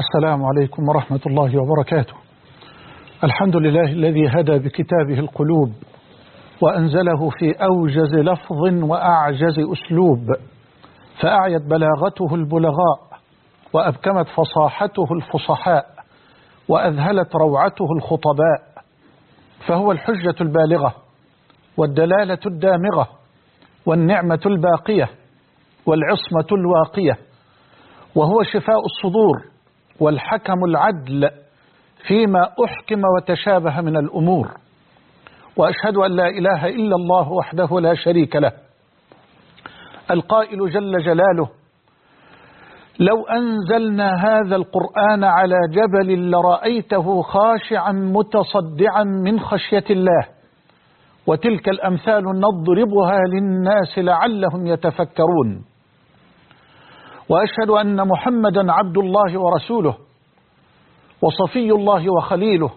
السلام عليكم ورحمة الله وبركاته. الحمد لله الذي هدى بكتابه القلوب وأنزله في أوجز لفظ وأعجز أسلوب، فأعيت بلاغته البلغاء وأبكمت فصاحته الفصحاء وأذهلت روعته الخطباء، فهو الحجة البالغة والدلالة الدامغة والنعمة الباقية والعصمة الواقية، وهو شفاء الصدور والحكم العدل فيما أحكم وتشابه من الأمور. وأشهد أن لا إله إلا الله وحده لا شريك له، القائل جل جلاله: لو أنزلنا هذا القرآن على جبل لرأيته خاشعا متصدعا من خشية الله، وتلك الأمثال نضربها للناس لعلهم يتفكرون. وأشهد أن محمدا عبد الله ورسوله وصفي الله وخليله،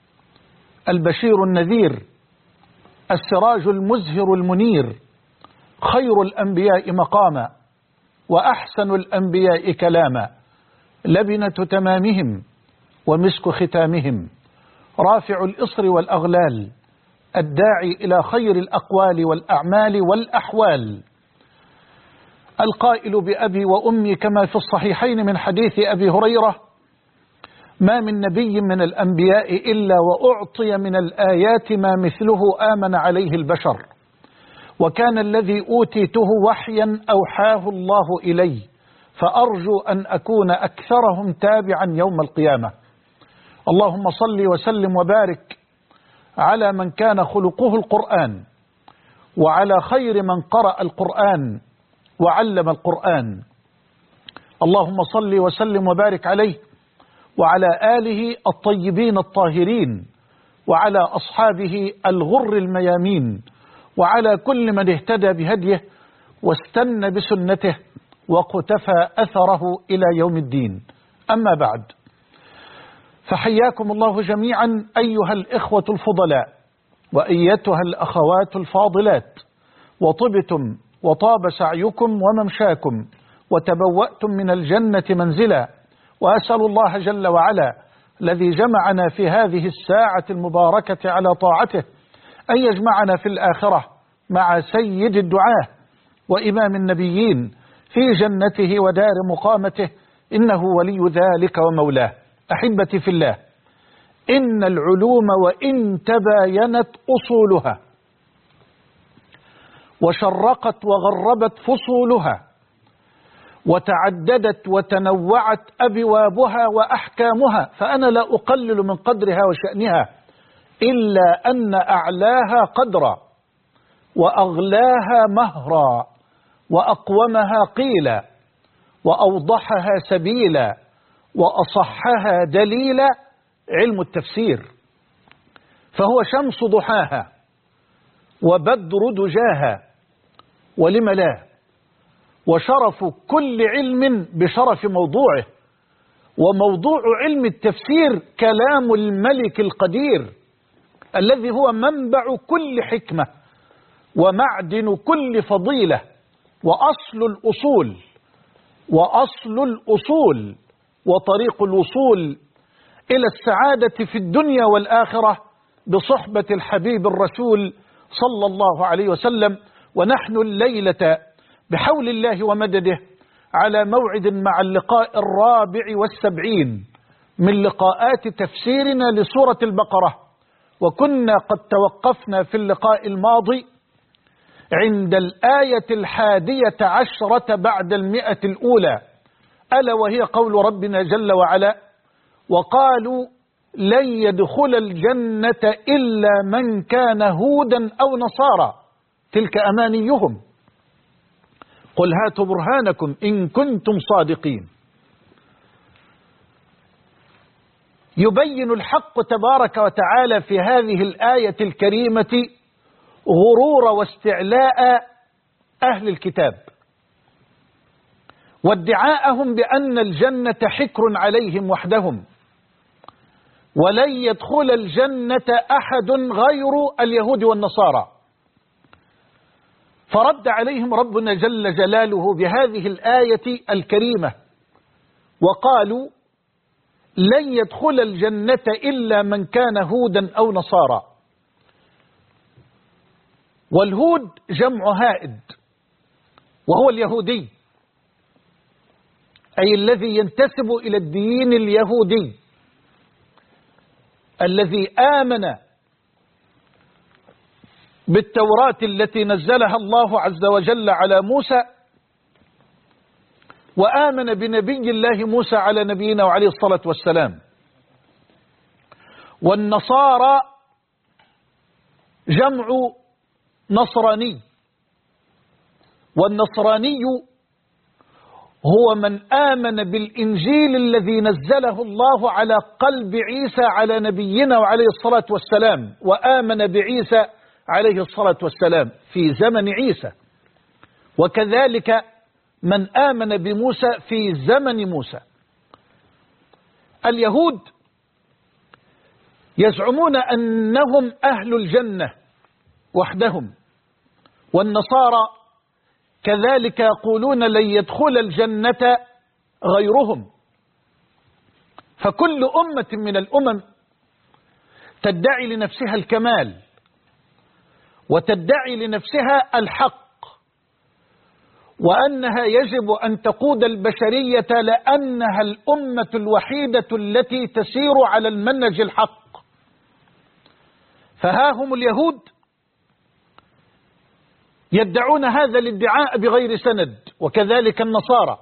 البشير النذير، السراج المزهر المنير، خير الأنبياء مقاما وأحسن الأنبياء كلاما، لبنة تمامهم ومسك ختامهم، رافع الإصر والأغلال، الداعي إلى خير الأقوال والأعمال والأحوال، القائل بأبي وأمي كما في الصحيحين من حديث أبي هريرة: ما من نبي من الأنبياء إلا وأعطي من الآيات ما مثله آمن عليه البشر، وكان الذي أوتيته وحيا أوحاه الله إلي، فأرجو أن أكون أكثرهم تابعا يوم القيامة. اللهم صل وسلم وبارك على من كان خلقه القرآن، وعلى خير من قرأ القرآن وعلم القرآن. اللهم صل وسلم وبارك عليه وعلى آله الطيبين الطاهرين، وعلى أصحابه الغر الميامين، وعلى كل من اهتدى بهديه واستنى بسنته وقتفى أثره إلى يوم الدين. أما بعد، فحياكم الله جميعا أيها الإخوة الفضلاء وأيتها الأخوات الفاضلات، وطبتم وطاب سعيكم وممشاكم وتبوأتم من الجنة منزلا، وأسأل الله جل وعلا الذي جمعنا في هذه الساعة المباركة على طاعته أن يجمعنا في الآخرة مع سيد الدعاة وإمام النبيين في جنته ودار مقامته، إنه ولي ذلك ومولاه. أحبتي في الله، إن العلوم وإن تباينت أصولها وشرقت وغربت فصولها وتعددت وتنوعت أبوابها وأحكامها، فأنا لا أقلل من قدرها وشأنها، إلا أن أعلاها قدرا وأغلاها مهرا وأقومها قيلا وأوضحها سبيلا وأصحها دليلا علم التفسير، فهو شمس ضحاها وبدر دجاها، ولم لا، وشرف كل علم بشرف موضوعه، وموضوع علم التفسير كلام الملك القدير الذي هو منبع كل حكمة ومعدن كل فضيلة وأصل الأصول وطريق الوصول إلى السعادة في الدنيا والآخرة بصحبة الحبيب الرسول صلى الله عليه وسلم. ونحن الليلة بحول الله ومدده على موعد مع اللقاء 74 من لقاءات تفسيرنا لسورة البقرة، وكنا قد توقفنا في اللقاء الماضي عند الآية 11 بعد 100 الأولى، ألا وهي قول ربنا جل وعلا: وقالوا لن يدخل الجنة إلا من كان هودا أو نصارى تلك أمانيهم قل هاتوا برهانكم إن كنتم صادقين. يبين الحق تبارك وتعالى في هذه الآية الكريمة غرور واستعلاء أهل الكتاب وادعاءهم بأن الجنة حكر عليهم وحدهم، ولن يدخل الجنة أحد غير اليهود والنصارى. فرد عليهم ربنا جل جلاله بهذه الآية الكريمة وقالوا: لن يدخل الجنة إلا من كان هودا أو نصارى. والهود جمع هائد، وهو اليهودي، أي الذي ينتسب إلى الدين اليهودي الذي آمن بالتوراة التي نزلها الله عز وجل على موسى، وآمن بنبي الله موسى على نبينا وعليه الصلاة والسلام. والنصارى جمع نصراني، والنصراني هو من آمن بالإنجيل الذي نزله الله على قلب عيسى على نبينا وعليه الصلاة والسلام، وآمن بعيسى عليه الصلاة والسلام في زمن عيسى، وكذلك من آمن بموسى في زمن موسى. اليهود يزعمون أنهم أهل الجنة وحدهم، والنصارى كذلك يقولون لن يدخل الجنة غيرهم. فكل أمة من الأمم تدعي لنفسها الكمال، وتدعي لنفسها الحق، وأنها يجب أن تقود البشرية لأنها الأمة الوحيدة التي تسير على المنهج الحق. فها هم اليهود يدعون هذا الادعاء بغير سند، وكذلك النصارى.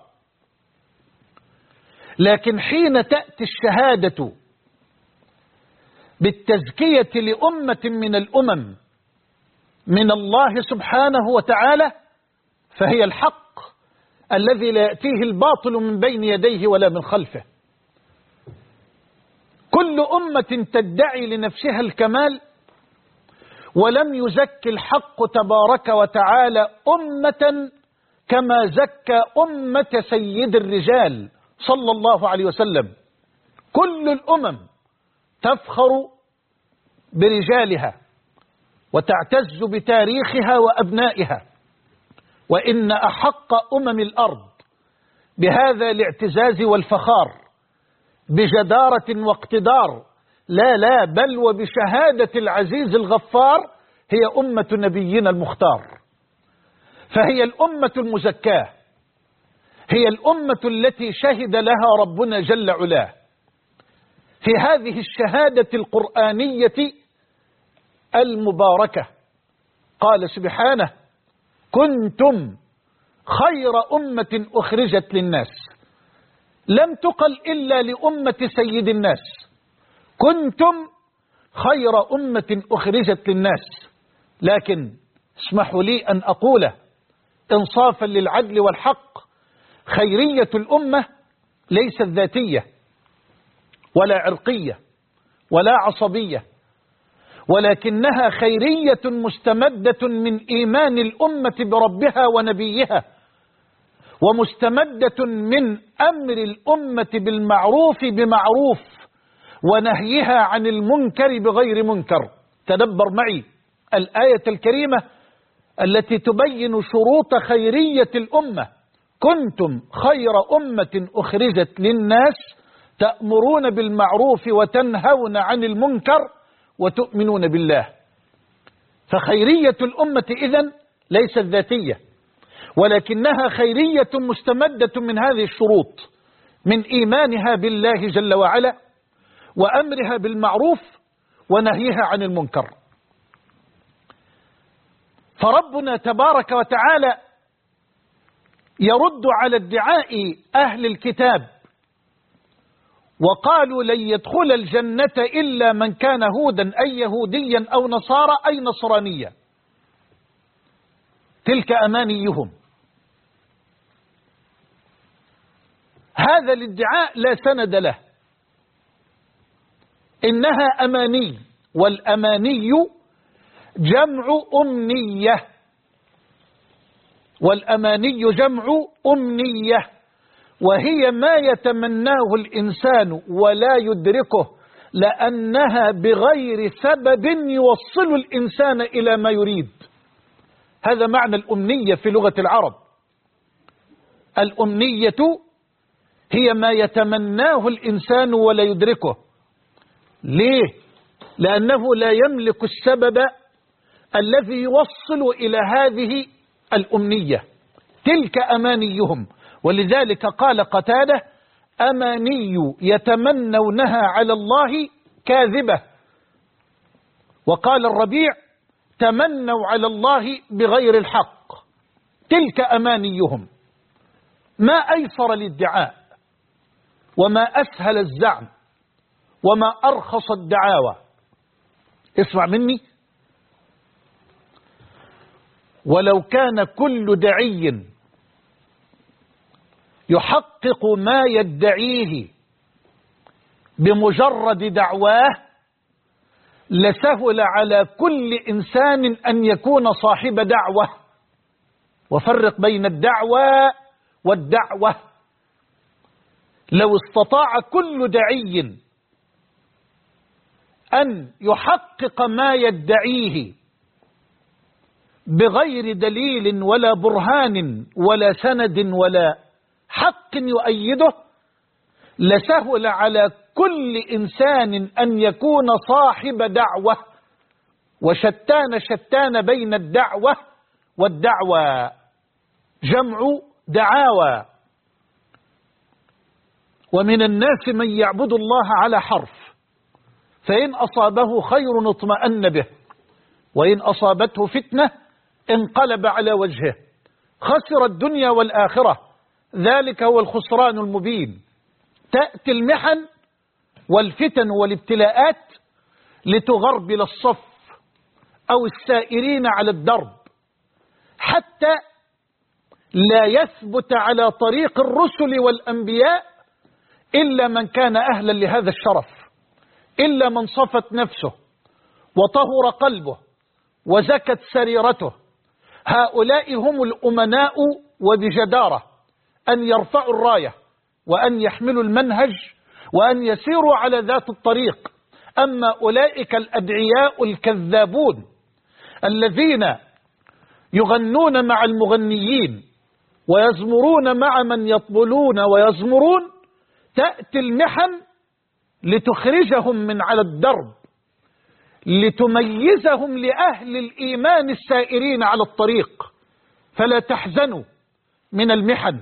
لكن حين تأتي الشهادة بالتزكية لأمة من الأمم من الله سبحانه وتعالى، فهي الحق الذي لا يأتيه الباطل من بين يديه ولا من خلفه. كل أمة تدعي لنفسها الكمال ولم يزكي الحق تبارك وتعالى أمة كما زكى أمة سيد الرجال صلى الله عليه وسلم. كل الأمم تفخر برجالها وتعتز بتاريخها وأبنائها، وإن أحق أمم الأرض بهذا الاعتزاز والفخار بجدارة واقتدار، لا بل وبشهادة العزيز الغفار، هي أمة نبينا المختار. فهي الأمة المزكاة، هي الأمة التي شهد لها ربنا جل علاه في هذه الشهادة القرآنية المباركة. قال سبحانه: كنتم خير أمة أخرجت للناس. لم تقل إلا لأمة سيد الناس، كنتم خير أمة أخرجت للناس. لكن اسمحوا لي أن أقول إنصافا للعدل والحق: خيرية الأمة ليست ذاتية ولا عرقية ولا عصبية، ولكنها خيرية مستمدة من إيمان الأمة بربها ونبيها، ومستمدة من أمر الأمة بالمعروف بمعروف، ونهيها عن المنكر بغير منكر. تدبر معي الآية الكريمة التي تبين شروط خيرية الأمة: كنتم خير أمة أخرجت للناس تأمرون بالمعروف وتنهون عن المنكر وتؤمنون بالله. فخيرية الأمة إذن ليست ذاتية، ولكنها خيرية مستمدة من هذه الشروط: من إيمانها بالله جل وعلا، وأمرها بالمعروف، ونهيها عن المنكر. فربنا تبارك وتعالى يرد على ادعاء أهل الكتاب وقالوا لن يدخل الجنة إلا من كان هودا أي يهوديا أو نصارى أي نصرانيا. تلك أمانيهم. هذا الادعاء لا سند له، إنها أماني، والأماني جمع أمنية، والأماني جمع أمنية، وهي ما يتمناه الإنسان ولا يدركه، لأنها بغير سبب يوصل الإنسان إلى ما يريد. هذا معنى الأمنية في لغة العرب. الأمنية هي ما يتمناه الإنسان ولا يدركه. ليه؟ لأنه لا يملك السبب الذي يوصل إلى هذه الأمنية. تلك أمانيهم. ولذلك قال قتادة: أماني يتمنونها على الله كاذبة. وقال الربيع: تمنوا على الله بغير الحق. تلك أمانيهم. ما أيسر الادعاء، وما أسهل الزعم، وما أرخص الدعاوى. اسمع مني: ولو كان كل داعي يحقق ما يدعيه بمجرد دعواه لسهل على كل إنسان أن يكون صاحب دعوة. وفرق بين الدعوة والدعوة. لو استطاع كل داعي أن يحقق ما يدعيه بغير دليل ولا برهان ولا سند ولا حق يؤيده لسهل على كل إنسان أن يكون صاحب دعوة. وشتان بين الدعوة والدعوى، جمع دعاوى. ومن الناس من يعبد الله على حرف، فإن أصابه خير اطمأن به، وإن أصابته فتنة انقلب على وجهه، خسر الدنيا والآخرة، ذلك هو الخسران المبين. تأتي المحن والفتن والابتلاءات لتغربل الصف أو السائرين على الدرب، حتى لا يثبت على طريق الرسل والأنبياء إلا من كان أهلا لهذا الشرف، إلا من صفت نفسه وطهر قلبه وزكت سريرته. هؤلاء هم الأمناء، وبجدارة أن يرفعوا الراية وأن يحملوا المنهج وأن يسيروا على ذات الطريق. أما أولئك الأدعياء الكذابون الذين يغنون مع المغنيين ويزمرون مع من يطبلون ويزمرون، تأتي المحن لتخرجهم من على الدرب، لتميزهم لأهل الإيمان السائرين على الطريق. فلا تحزنوا من المحن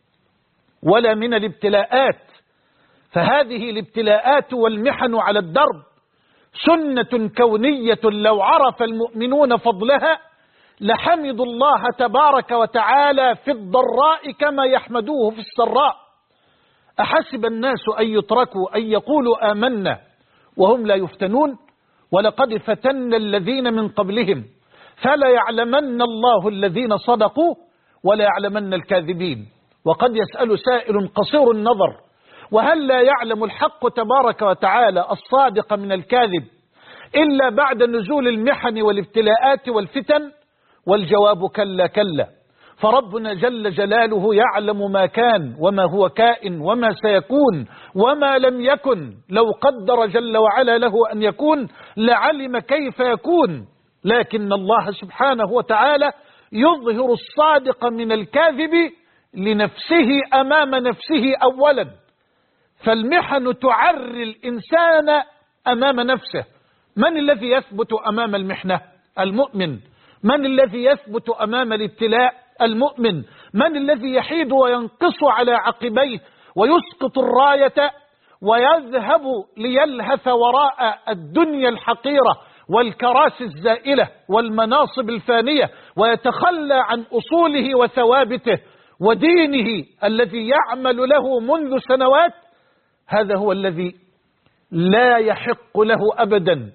ولا من الابتلاءات، فهذه الابتلاءات والمحن على الدرب سنة كونية لو عرف المؤمنون فضلها لحمدوا الله تبارك وتعالى في الضراء كما يحمدوه في السراء. أحسب الناس أن يتركوا أن يقولوا آمنا وهم لا يفتنون؟ ولقد فتنا الذين من قبلهم فلا يعلمن الله الذين صدقوا ولا يعلمن الكاذبين. وقد يسأل سائل قصير النظر: وهل لا يعلم الحق تبارك وتعالى الصادق من الكاذب إلا بعد نزول المحن والابتلاءات والفتن؟ والجواب: كلا كلا. فربنا جل جلاله يعلم ما كان وما هو كائن وما سيكون وما لم يكن. لو قدر جل وعلا له أن يكون لعلم كيف يكون، لكن الله سبحانه وتعالى يظهر الصادق من الكاذب لنفسه أمام نفسه أولا. فالمحن تعري الإنسان أمام نفسه. من الذي يثبت أمام المحنة؟ المؤمن. من الذي يثبت أمام الابتلاء؟ المؤمن. من الذي يحيد وينقص على عقبيه ويسقط الراية ويذهب ليلهث وراء الدنيا الحقيرة والكراسي الزائلة والمناصب الفانية ويتخلى عن أصوله وثوابته ودينه الذي يعمل له منذ سنوات؟ هذا هو الذي لا يحق له أبدا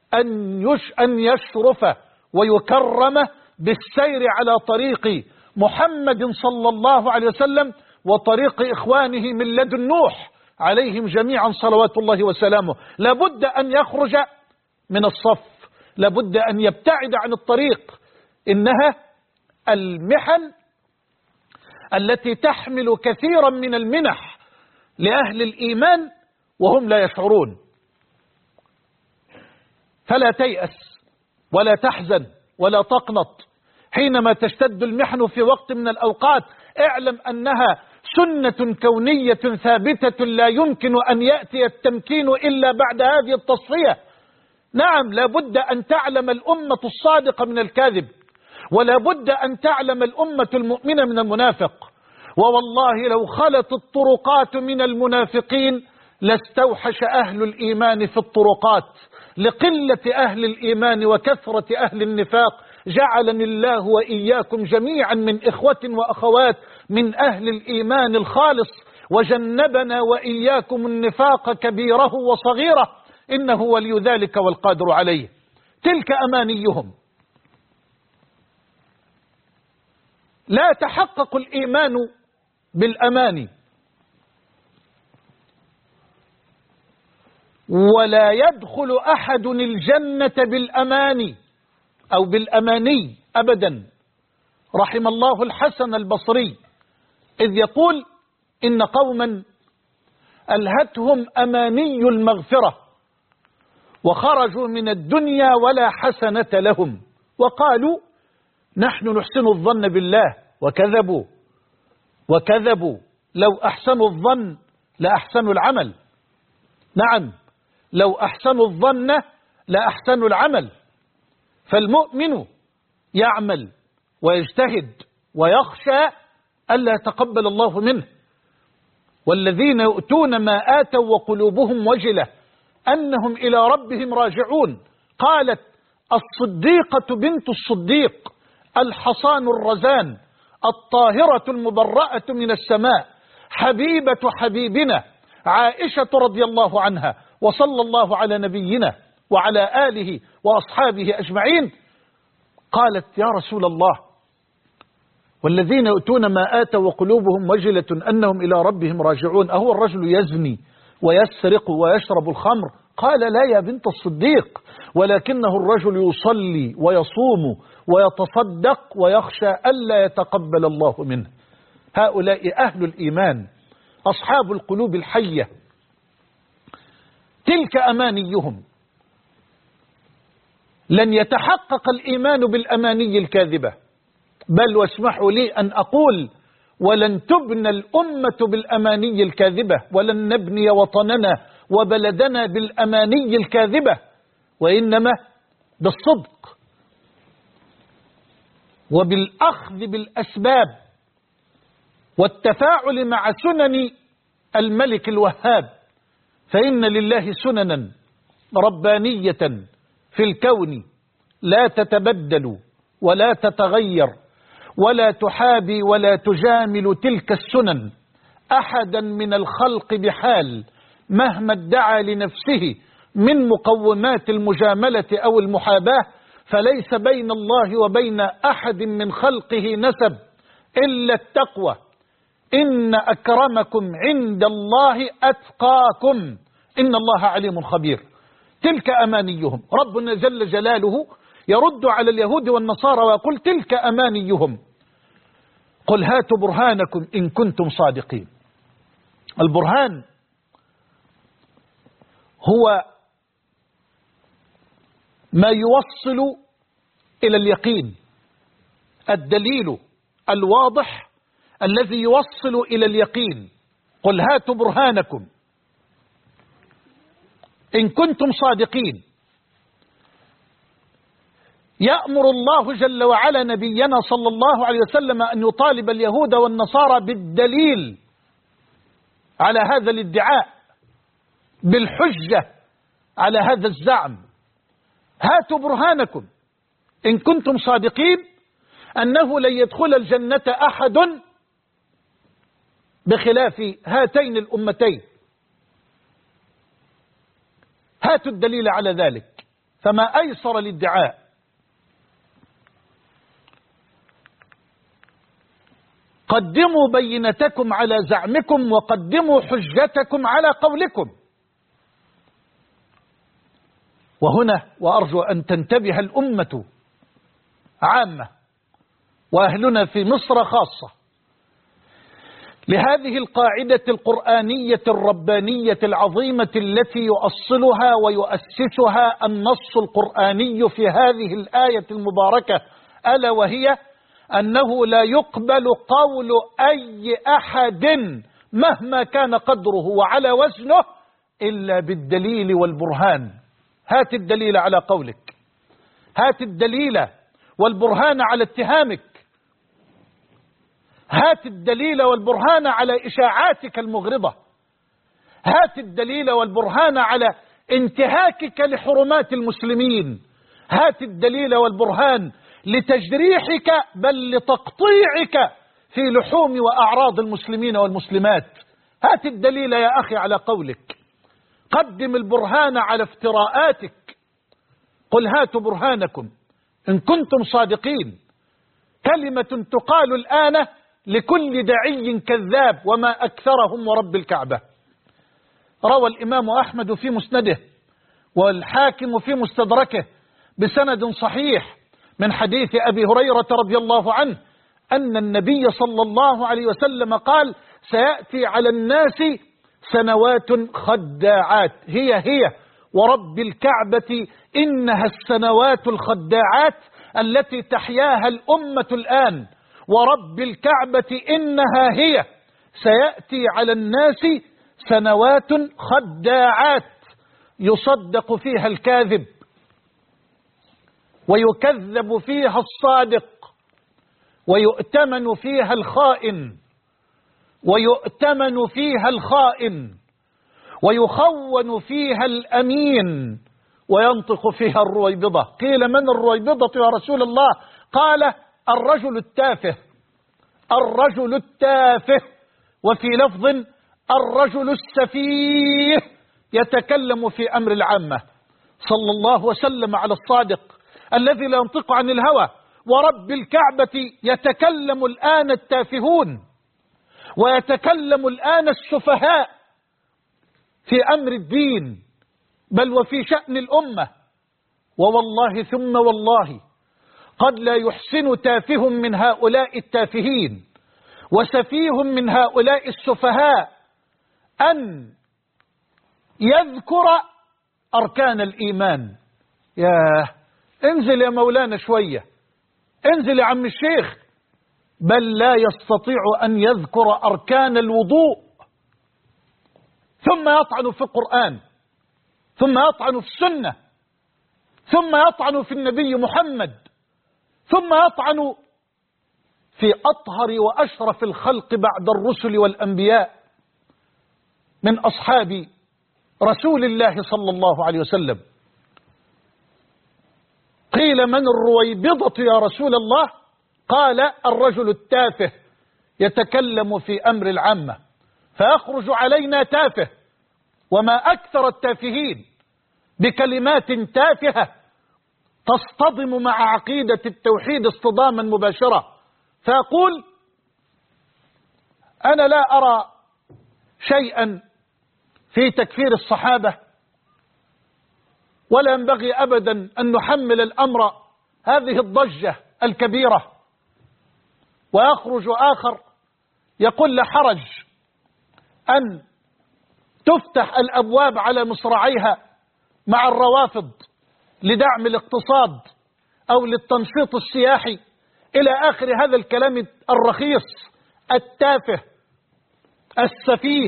أن يشرف ويكرم بالسير على طريق محمد صلى الله عليه وسلم وطريق إخوانه من لدن نوح عليهم جميعا صلوات الله وسلامه. لابد أن يخرج من الصف، لابد أن يبتعد عن الطريق. إنها المحن التي تحمل كثيرا من المنح لأهل الإيمان وهم لا يشعرون. فلا تيأس ولا تحزن ولا تقنط حينما تشتد المحن في وقت من الأوقات. اعلم أنها سنة كونية ثابتة لا يمكن أن يأتي التمكين إلا بعد هذه التصفية. نعم، لا بد أن تعلم الأمة الصادقة من الكاذب، ولا بد أن تعلم الأمة المؤمنة من المنافق. ووالله لو خلت الطرقات من المنافقين لاستوحش أهل الإيمان في الطرقات. لقلة أهل الإيمان وكثرة أهل النفاق جعلني الله وإياكم جميعا من إخوة وأخوات من أهل الإيمان الخالص، وجنبنا وإياكم النفاق كبيره وصغيره، إنه ولي ذلك والقادر عليه. تلك أمانيهم. لا يتحقق الإيمان بالأماني، ولا يدخل أحد الجنة بالأماني أو بالأماني أبدا. رحم الله الحسن البصري إذ يقول إن قوما ألهتهم أماني المغفرة وخرجوا من الدنيا ولا حسنة لهم، وقالوا نحن نحسن الظن بالله، وكذبوا. لو أحسنوا الظن لأحسنوا العمل. نعم، لو أحسنوا الظن لأحسنوا العمل. فالمؤمن يعمل ويجتهد ويخشى ألا يتقبل الله منه. والذين يؤتون ما آتوا وقلوبهم وجلة أنهم إلى ربهم راجعون. قالت الصديقة بنت الصديق الحصان الرزان الطاهرة المبرأة من السماء حبيبة حبيبنا عائشة رضي الله عنها، وصلى الله على نبينا وعلى آله وأصحابه أجمعين، قالت يا رسول الله والذين يؤتون ما آتوا وقلوبهم وجلة أنهم إلى ربهم راجعون، أهو الرجل يزني ويسرق ويشرب الخمر؟ قال لا يا بنت الصديق، ولكنه الرجل يصلي ويصوم ويتصدق ويخشى ألا يتقبل الله منه. هؤلاء أهل الإيمان أصحاب القلوب الحية. تلك أمانيهم. لن يتحقق الإيمان بالأماني الكاذبة، بل واسمحوا لي أن أقول ولن تبنى الأمة بالأماني الكاذبة، ولن نبني وطننا وبلدنا بالأماني الكاذبة، وإنما بالصدق وبالأخذ بالأسباب والتفاعل مع سنن الملك الوهاب. فإن لله سننا ربانية في الكون لا تتبدل ولا تتغير ولا تحابي ولا تجامل تلك السنن أحدا من الخلق بحال، مهما ادعى لنفسه من مقومات المجاملة أو المحاباة، فليس بين الله وبين أحد من خلقه نسب إلا التقوى. إن أكرمكم عند الله أتقاكم إن الله عليم خبير. تلك أمانيهم. ربنا جل جلاله يرد على اليهود والنصارى ويقول تلك أمانيهم قل هاتوا برهانكم إن كنتم صادقين. البرهان هو ما يوصل إلى اليقين، الدليل الواضح الذي يوصل إلى اليقين. قل هاتوا برهانكم إن كنتم صادقين. يأمر الله جل وعلا نبينا صلى الله عليه وسلم أن يطالب اليهود والنصارى بالدليل على هذا الادعاء، بالحجة على هذا الزعم. هاتوا برهانكم إن كنتم صادقين أنه لن يدخل الجنة أحد بخلاف هاتين الأمتين. هاتوا الدليل على ذلك. فما أيسر الادعاء. قدموا بينتكم على زعمكم وقدموا حجتكم على قولكم. وهنا وأرجو أن تنتبه الأمة عامة وأهلنا في مصر خاصة لهذه القاعدة القرآنية الربانية العظيمة التي يؤصلها ويؤسسها النص القرآني في هذه الآية المباركة، ألا وهي أنه لا يقبل قول أي أحد مهما كان قدره وعلى وزنه إلا بالدليل والبرهان. هات الدليل على قولك، هات الدليل والبرهان على اتهامك، هات الدليل والبرهان على إشاعاتك المغرضة، هات الدليل والبرهان على انتهاكك لحرمات المسلمين، هات الدليل والبرهان لتجريحك بل لتقطيعك في لحوم وأعراض المسلمين والمسلمات. هات الدليل يا أخي على قولك، قدم البرهان على افتراءاتك. قل هاتوا برهانكم إن كنتم صادقين. كلمة تقال الآن لكل داعي كذاب وما أكثرهم ورب الكعبة. روى الإمام أحمد في مسنده والحاكم في مستدركه بسند صحيح من حديث أبي هريرة رضي الله عنه أن النبي صلى الله عليه وسلم قال: سيأتي على الناس سنوات خداعات، هي ورب الكعبة إنها السنوات الخداعات التي تحياها الأمة الآن، ورب الكعبة إنها هي. سيأتي على الناس سنوات خداعات يصدق فيها الكاذب ويكذب فيها الصادق ويؤتمن فيها الخائن ويخون فيها الأمين وينطق فيها الرويبضة. قيل: من الرويبضة يا رسول الله؟ قال: الرجل التافه، وفي لفظ: الرجل السفيه يتكلم في أمر العامة. صلى الله وسلم على الصادق الذي لا ينطق عن الهوى. ورب الكعبة يتكلم الآن التافهون ويتكلم الآن السفهاء في أمر الدين بل وفي شأن الأمة. ووالله ثم والله قد لا يحسن تافه من هؤلاء التافهين وسفيه من هؤلاء السفهاء أن يذكر أركان الإيمان. انزل يا مولانا شوية، انزل يا عم الشيخ. بل لا يستطيع أن يذكر أركان الوضوء، ثم يطعن في القرآن، ثم يطعن في السنة، ثم يطعن في النبي محمد، ثم يطعن في أطهر وأشرف الخلق بعد الرسل والأنبياء من أصحاب رسول الله صلى الله عليه وسلم. قيل: من الرويبضة يا رسول الله؟ قال: الرجل التافه يتكلم في أمر العامة. فيخرج علينا تافه، وما أكثر التافهين بكلمات تافهة تصطدم مع عقيدة التوحيد اصطداما مباشرة، فيقول: أنا لا أرى شيئا في تكفير الصحابة، ولا ينبغي أبدا أن نحمل الأمر هذه الضجة الكبيرة. ويخرج آخر يقول: لا حرج أن تفتح الأبواب على مصراعيها مع الروافض لدعم الاقتصاد أو للتنشيط السياحي إلى آخر هذا الكلام الرخيص التافه السفيه.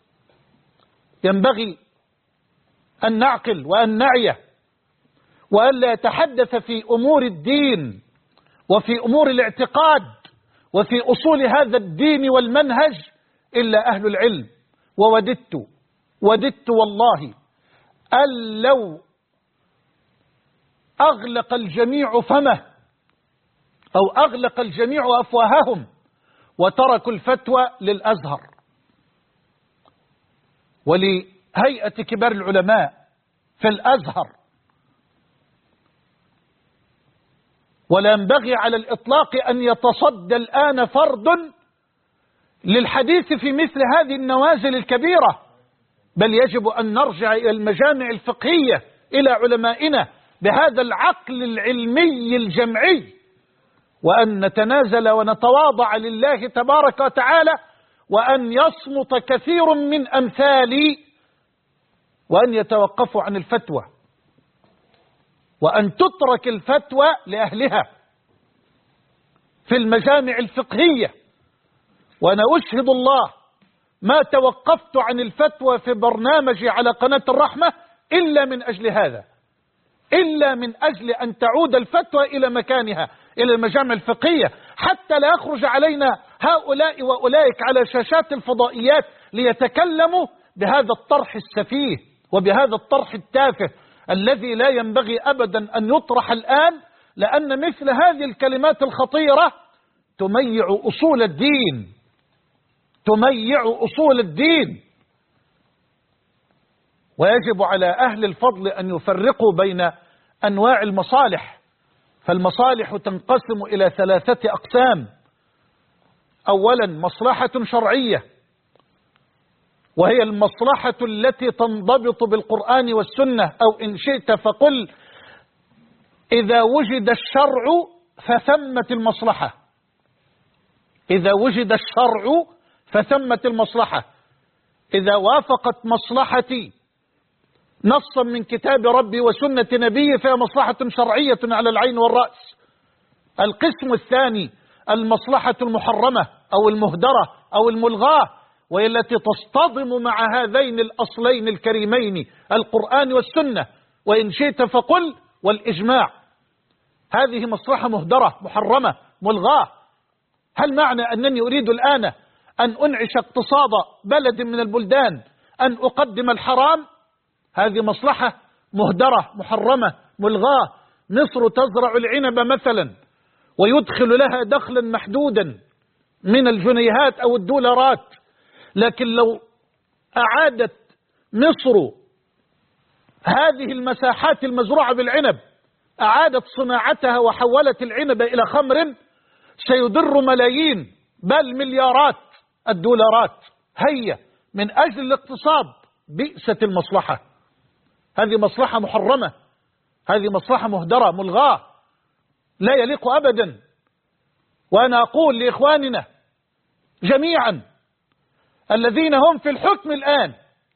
ينبغي أن نعقل وأن نعي وأن لا يتحدث في أمور الدين وفي أمور الاعتقاد وفي أصول هذا الدين والمنهج إلا أهل العلم. وددت والله أن لو أغلق الجميع فمه أو أغلق الجميع أفواههم وتركوا الفتوى للأزهر ولهيئة كبار العلماء في الأزهر، ولا ينبغي على الإطلاق أن يتصدى الآن فرد للحديث في مثل هذه النوازل الكبيرة، بل يجب أن نرجع إلى المجامع الفقهية إلى علمائنا بهذا العقل العلمي الجمعي، وأن نتنازل ونتواضع لله تبارك وتعالى، وأن يصمت كثير من أمثالي وأن يتوقفوا عن الفتوى، وأن تترك الفتوى لأهلها. في المجامع الفقهية، وأنا أشهد الله ما توقفت عن الفتوى في برنامجي على قناة الرحمة إلا من أجل هذا، إلا من أجل أن تعود الفتوى إلى مكانها، إلى المجامع الفقهية، حتى لا يخرج علينا هؤلاء وأولئك على شاشات الفضائيات ليتكلموا بهذا الطرح السفيه وبهذا الطرح التافه الذي لا ينبغي أبدا أن يطرح الآن، لأن مثل هذه الكلمات الخطيرة تميع أصول الدين، تميع أصول الدين. ويجب على أهل الفضل أن يفرقوا بين أنواع المصالح، فالمصالح تنقسم إلى 3 أقسام. أولا مصلحة شرعية، وهي المصلحة التي تنضبط بالقرآن والسنة، أو إن شئت فقل إذا وجد الشرع فثمة المصلحة، إذا وجد الشرع فثمة المصلحة. إذا وافقت مصلحتي نصا من كتاب ربي وسنة نبيه فهي مصلحة شرعية على العين والرأس. القسم الثاني المصلحة المحرمة أو المهدرة أو الملغاة، وهي التي تصطدم مع هذين الأصلين الكريمين القرآن والسنة، وإن شئت فقل والإجماع. هذه مصلحة مهدرة محرمة ملغاة. هل معنى أنني أريد الآن أن أنعش اقتصاد بلد من البلدان أن أقدم الحرام؟ هذه مصلحة مهدرة محرمة ملغاة. مصر تزرع العنب مثلا ويدخل لها دخلا محدودا من الجنيهات أو الدولارات، لكن لو أعادت مصر هذه المساحات المزروعة بالعنب، أعادت صناعتها وحولت العنب إلى خمر، سيضر ملايين بل مليارات الدولارات. هيا من أجل الاقتصاد بئست المصلحة. هذه مصلحة محرمة، هذه مصلحة مهدرة ملغاة، لا يليق أبدا. وأنا أقول لإخواننا جميعا الذين هم في الحكم الآن،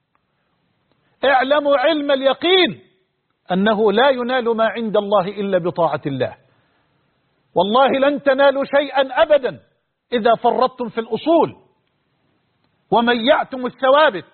اعلموا علم اليقين أنه لا ينال ما عند الله إلا بطاعة الله. والله لن تنالوا شيئا أبدا إذا فرطتم في الأصول وميعتم الثوابت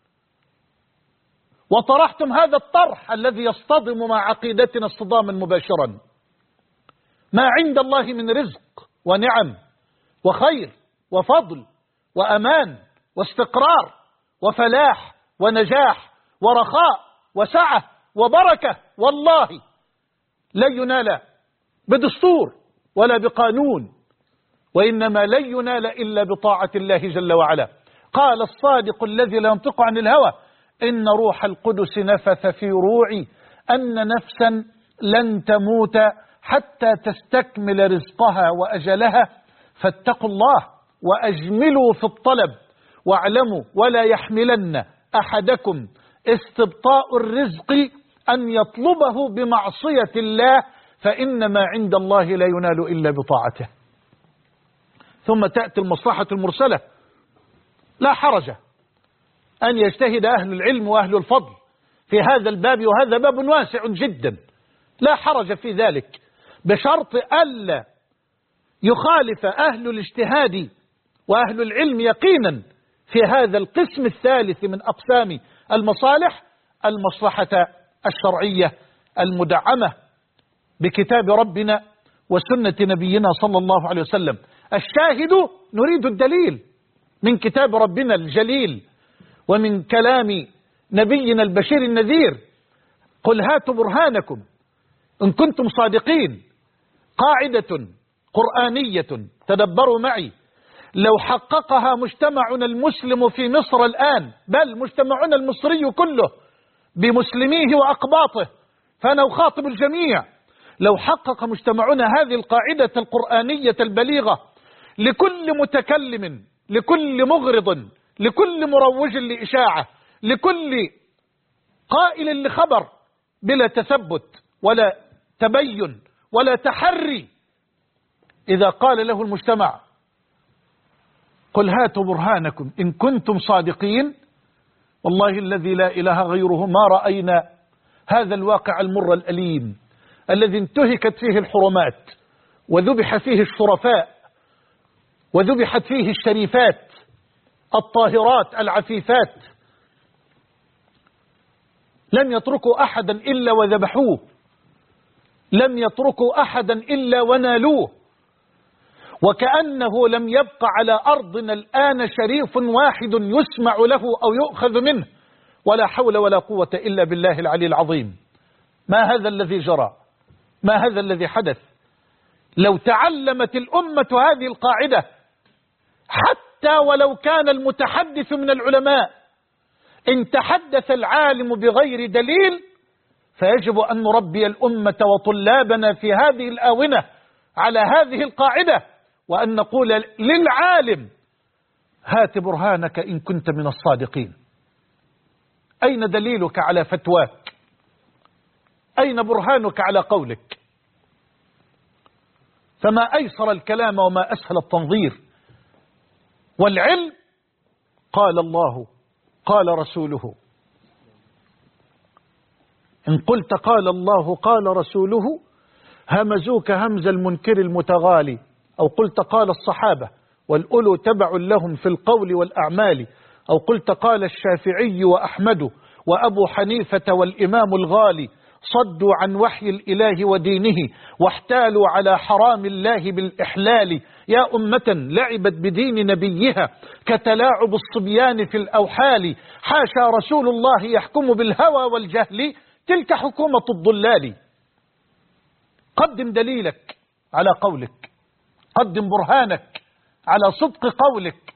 وطرحتم هذا الطرح الذي يصطدم مع عقيدتنا اصطداما مباشرا. ما عند الله من رزق ونعم وخير وفضل وأمان واستقرار وفلاح ونجاح ورخاء وسعة وبركة، والله لن ينال بدستور ولا بقانون، وإنما لن ينال إلا بطاعة الله جل وعلا. قال الصادق الذي لا ينطق عن الهوى: إن روح القدس نفث في روعي أن نفسا لن تموت حتى تستكمل رزقها وأجلها، فاتقوا الله وأجملوا في الطلب، واعلموا ولا يحملن أحدكم استبطاء الرزق أن يطلبه بمعصية الله، فإن ما عند الله لا ينال إلا بطاعته. ثم تأتي المصلحة المرسلة. لا حرج أن يجتهد أهل العلم وأهل الفضل في هذا الباب، وهذا باب واسع جدا، لا حرج في ذلك، بشرط ألا يخالف أهل الاجتهاد وأهل العلم يقينا في هذا القسم الثالث من أقسام المصالح المصلحة الشرعية المدعمة بكتاب ربنا وسنة نبينا صلى الله عليه وسلم. الشاهد نريد الدليل من كتاب ربنا الجليل ومن كلام نبينا البشير النذير. قل هاتوا برهانكم إن كنتم صادقين. قاعدة قرآنية تدبروا معي، لو حققها مجتمعنا المسلم في مصر الآن، بل مجتمعنا المصري كله بمسلميه وأقباطه، فأنا أخاطب الجميع، لو حقق مجتمعنا هذه القاعدة القرآنية البليغة لكل متكلم، لكل مغرض، لكل مروج لإشاعة، لكل قائل لخبر بلا تثبت ولا تبين ولا تحري، إذا قال له المجتمع قل هاتوا برهانكم إن كنتم صادقين، والله الذي لا إله غيره ما رأينا هذا الواقع المر الأليم الذي انتهكت فيه الحرمات وذبح فيه الشرفاء، وذبحت فيه الشريفات الطاهرات العفيفات، لم يتركوا أحدا إلا وذبحوه، لم يتركوا أحدا إلا ونالوه، وكأنه لم يبق على أرضنا الآن شريف واحد يسمع له أو يؤخذ منه، ولا حول ولا قوة إلا بالله العلي العظيم. ما هذا الذي جرى؟ ما هذا الذي حدث؟ لو تعلمت الأمة هذه القاعدة، حتى ولو كان المتحدث من العلماء، إن تحدث العالم بغير دليل فيجب أن نربي الأمة وطلابنا في هذه الآونة على هذه القاعدة، وأن نقول للعالم: هات برهانك إن كنت من الصادقين. أين دليلك على فتواك؟ أين برهانك على قولك؟ فما أيسر الكلام وما أسهل التنظير. والعلم قال الله قال رسوله. إن قلت قال الله قال رسوله همزوك همز المنكر المتغالي، أو قلت قال الصحابة والأولو تبع لهم في القول والأعمال، أو قلت قال الشافعي وأحمد وأبو حنيفة والإمام الغالي، صدوا عن وحي الإله ودينه واحتالوا على حرام الله بالإحلال. يا أمة لعبت بدين نبيها كتلاعب الصبيان في الأوحال، حاشا رسول الله يحكم بالهوى والجهل، تلك حكومة الضلال. قدم دليلك على قولك، قدم برهانك على صدق قولك.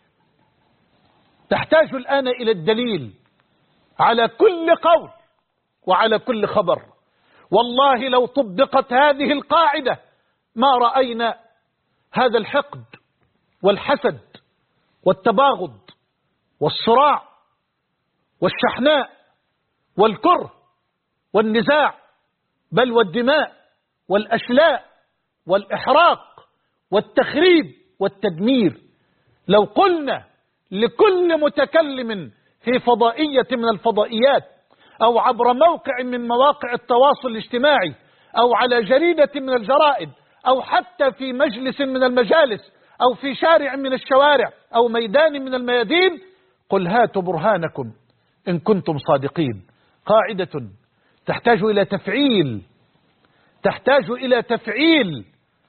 تحتاج الآن إلى الدليل على كل قول وعلى كل خبر. والله لو طبقت هذه القاعدة ما رأينا هذا الحقد والحسد والتباغض والصراع والشحناء والكره والنزاع، بل والدماء والأشلاء والإحراق والتخريب والتدمير. لو قلنا لكل متكلم في فضائية من الفضائيات، أو عبر موقع من مواقع التواصل الاجتماعي، أو على جريدة من الجرائد، أو حتى في مجلس من المجالس، أو في شارع من الشوارع، أو ميدان من الميادين: قل هاتوا برهانكم إن كنتم صادقين. قاعدة تحتاج إلى تفعيل، تحتاج إلى تفعيل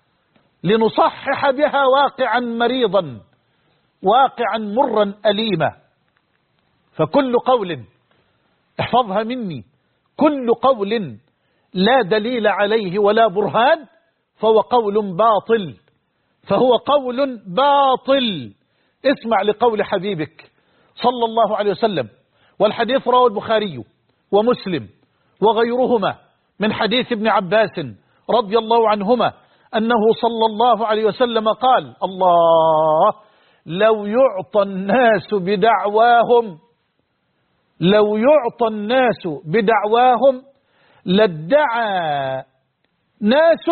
لنصحح بها واقعا مريضا، واقعا مرا أليما. فكل قول، احفظها مني، كل قول لا دليل عليه ولا برهان فهو قول باطل، فهو قول باطل. اسمع لقول حبيبك صلى الله عليه وسلم، والحديث رواه البخاري ومسلم وغيرهما من حديث ابن عباس رضي الله عنهما أنه صلى الله عليه وسلم قال: الله لو يعطى الناس بدعواهم، لو يعطى الناس بدعواهم لادعى ناس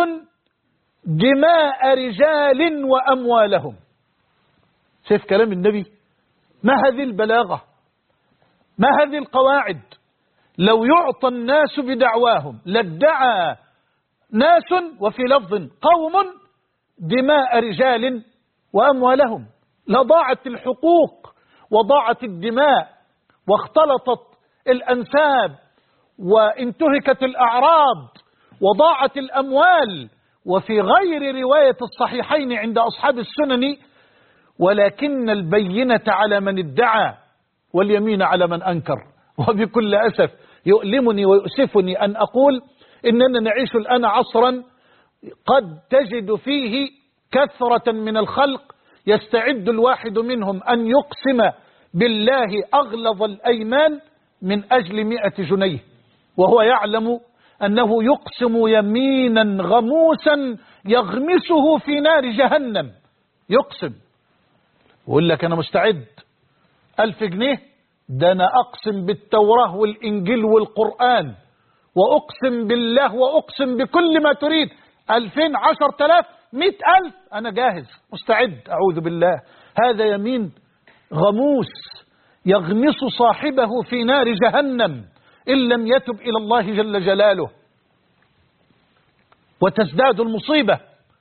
دماء رجال وأموالهم. شايف كلام النبي؟ ما هذه البلاغة؟ ما هذه القواعد؟ لو يعطى الناس بدعواهم لادعى ناس، وفي لفظ قوم، دماء رجال وأموالهم. لضاعت الحقوق وضاعت الدماء واختلطت الأنساب وانتهكت الأعراض وضاعت الأموال. وفي غير رواية الصحيحين عند أصحاب السنن: ولكن البينة على من ادعى واليمين على من أنكر. وبكل أسف يؤلمني ويؤسفني أن أقول إننا نعيش الآن عصرا قد تجد فيه كثرة من الخلق يستعد الواحد منهم أن يقسم بالله أغلظ الأيمان من أجل 100 جنيه، وهو يعلم أنه يقسم يمينا غموسا يغمسه في نار جهنم. يقسم ويقول لك أنا مستعد 1000 جنيه، ده أنا أقسم بالتوراة والإنجيل والقرآن، وأقسم بالله وأقسم بكل ما تريد، 2000 10,000 100,000 أنا جاهز مستعد. أعوذ بالله، هذا يمين غموس يغمس صاحبه في نار جهنم إن لم يتب إلى الله جل جلاله. وتزداد المصيبة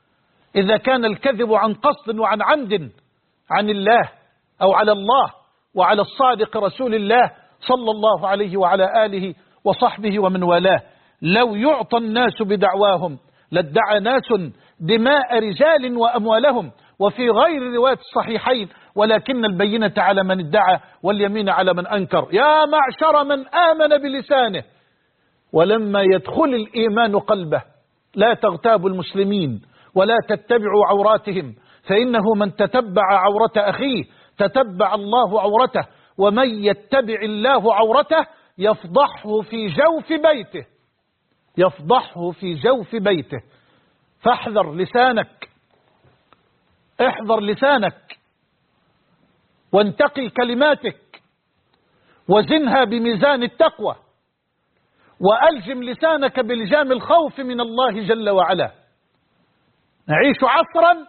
إذا كان الكذب عن قصد وعن عمد عن الله أو على الله وعلى الصادق رسول الله صلى الله عليه وعلى آله وصحبه ومن والاه. لو يعطى الناس بدعواهم لادعى ناس دماء رجال وأموالهم. وفي غير رواية الصحيحين ولكن البينة على من ادعى واليمين على من أنكر. يا معشر من آمن بلسانه ولما يدخل الإيمان قلبه لا تغتابوا المسلمين ولا تتبعوا عوراتهم، فإنه من تتبع عورة أخيه تتبع الله عورته، ومن يتبع الله عورته يفضحه في جوف بيته، يفضحه في جوف بيته. فاحذر لسانك، احذر لسانك وانتقي كلماتك وزنها بميزان التقوى، وألجم لسانك بلجام الخوف من الله جل وعلا. نعيش عصرا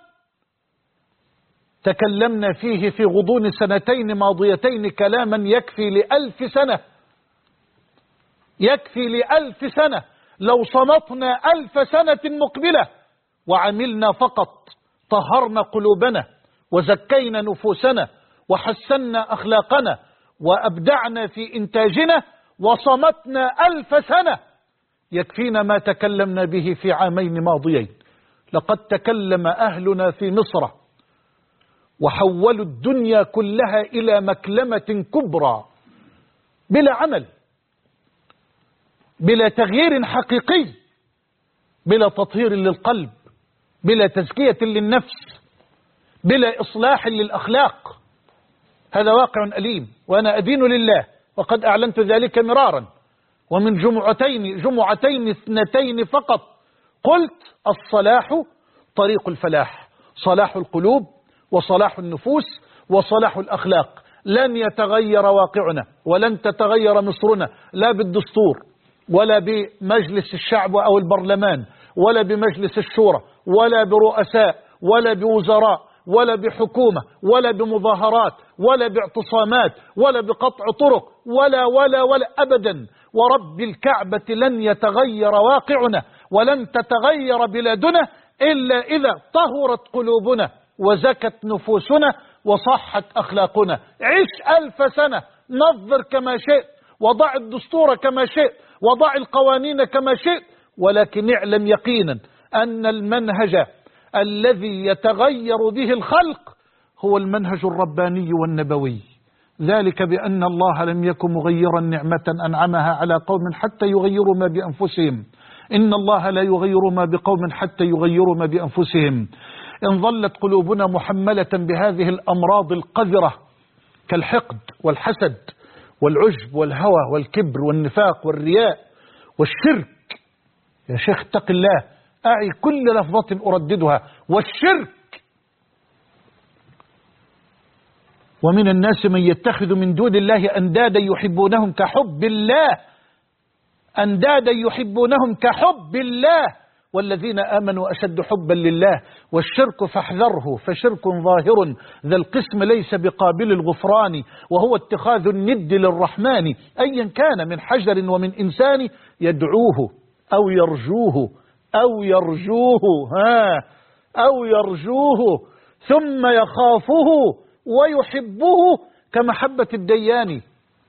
تكلمنا فيه في غضون سنتين ماضيتين كلاما يكفي ل1000 سنة، يكفي ل1000 سنة. لو صمتنا 1000 سنة مقبلة وعملنا فقط طهرنا قلوبنا وزكينا نفوسنا وحسنا أخلاقنا وأبدعنا في إنتاجنا وصمتنا 1000 سنة يكفينا ما تكلمنا به في عامين ماضيين. لقد تكلم أهلنا في مصر وحولوا الدنيا كلها إلى مكلمة كبرى بلا عمل، بلا تغيير حقيقي، بلا تطهير للقلب، بلا تزكية للنفس، بلا إصلاح للأخلاق. هذا واقع أليم وأنا أدين لله وقد أعلنت ذلك مرارا، ومن جمعتين 2 فقط قلت الصلاح طريق الفلاح، صلاح القلوب وصلاح النفوس وصلاح الأخلاق. لن يتغير واقعنا ولن تتغير مصرنا لا بالدستور ولا بمجلس الشعب أو البرلمان ولا بمجلس الشورى ولا برؤساء ولا بوزراء ولا بحكومة ولا بمظاهرات ولا باعتصامات ولا بقطع طرق ولا أبدا. ورب الكعبة لن يتغير واقعنا ولن تتغير بلادنا إلا إذا طهرت قلوبنا وزكت نفوسنا وصحت أخلاقنا. عش 1000 سنة، نظر كما شئت، وضع الدستور كما شئت، وضع القوانين كما شئت، ولكن اعلم يقينا أن المنهج الذي يتغير به الخلق هو المنهج الرباني والنبوي. ذلك بأن الله لم يكن مغيرا نعمة أنعمها على قوم حتى يغيروا ما بأنفسهم، إن الله لا يغير ما بقوم حتى يغيروا ما بأنفسهم. إن ظلت قلوبنا محملة بهذه الأمراض القذرة كالحقد والحسد والعجب والهوى والكبر والنفاق والرياء والشرك، يا شيخ اتق الله، أعي كل لفظة أرددها، والشرك. ومن الناس من يتخذ من دون الله أندادا يحبونهم كحب الله، أندادا يحبونهم كحب الله، والذين آمنوا أشد حبا لله. والشرك فاحذره فشرك ظاهر ذا القسم ليس بقابل الغفران، وهو اتخاذ الند للرحمن أيا كان من حجر ومن إنسان يدعوه أو يرجوه أو يرجوه ثم يخافه ويحبه كمحبة الديان.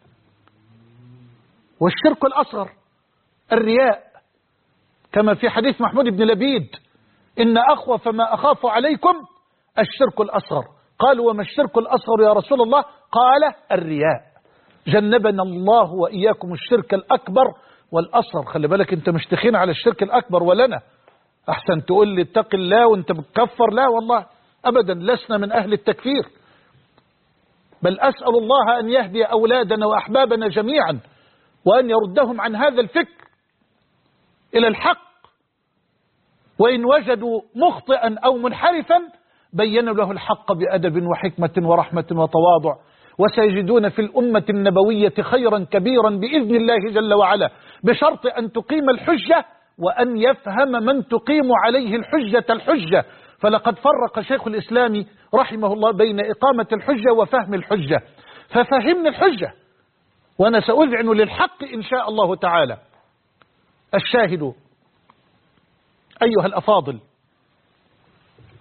والشرك الأصغر الرياء، كما في حديث محمود بن لبيد إن أخوف ما أخاف عليكم الشرك الأصغر. قالوا وما الشرك الأصغر يا رسول الله؟ قال الرياء. جنبنا الله وإياكم الشرك الأكبر والأصغر. خلي بالك أنت مش تخين على الشرك الأكبر ولنا، أحسن تقول لي اتق الله وأنت بتكفر. لا والله أبدا، لسنا من أهل التكفير، بل أسأل الله أن يهدي أولادنا وأحبابنا جميعا وأن يردهم عن هذا الفكر إلى الحق، وإن وجدوا مخطئا أو منحرفا بينوا له الحق بأدب وحكمة ورحمة وتواضع، وسيجدون في الأمة النبوية خيرا كبيرا بإذن الله جل وعلا، بشرط أن تقيم الحجة وأن يفهم من تقيم عليه الحجة. فلقد فرق شيخ الإسلام رحمه الله بين إقامة الحجة وفهم الحجة، ففهمنا الحجة وأنا سأذعن للحق إن شاء الله تعالى. الشاهد أيها الأفاضل،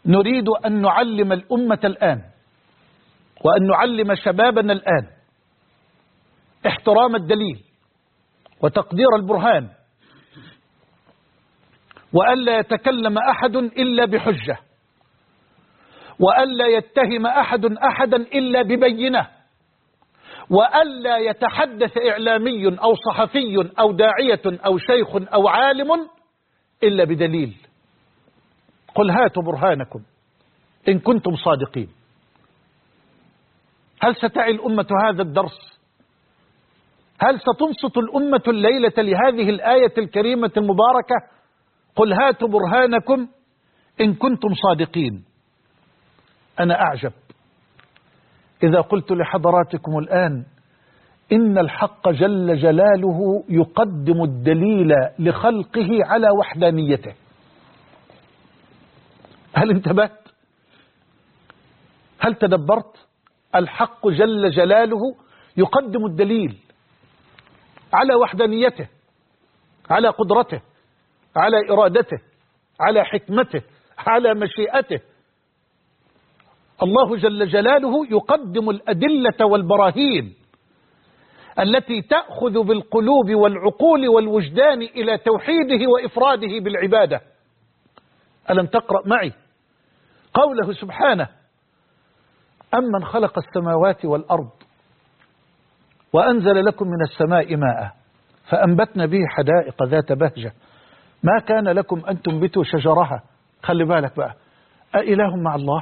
نريد أن نعلم الأمة الآن وأن نعلم شبابنا الآن احترام الدليل وتقدير البرهان، وألا يتكلم أحد إلا بحجة، وألا يتهم أحدا إلا ببينة، وألا يتحدث إعلامي أو صحفي أو داعية أو شيخ أو عالم إلا بدليل. قل هاتوا برهانكم إن كنتم صادقين. هل ستعي الأمة هذا الدرس؟ هل ستنصت الأمة الليلة لهذه الآية الكريمة المباركة؟ قل هاتوا برهانكم إن كنتم صادقين. أنا أعجب إذا قلت لحضراتكم الآن إن الحق جل جلاله يقدم الدليل لخلقه على وحدانيته. هل انتبهت؟ هل تدبرت؟ الحق جل جلاله يقدم الدليل على وحدانيته، على قدرته، على إرادته، على حكمته، على مشيئته. الله جل جلاله يقدم الأدلة والبراهين التي تأخذ بالقلوب والعقول والوجدان إلى توحيده وإفراده بالعبادة. ألم تقرأ معي قوله سبحانه: أمن خلق السماوات والأرض وأنزل لكم من السماء ماء فأنبتنا به حدائق ذات بهجة ما كان لكم أن تنبتوا شجرها. خلي بالك بقى، أإله مع الله؟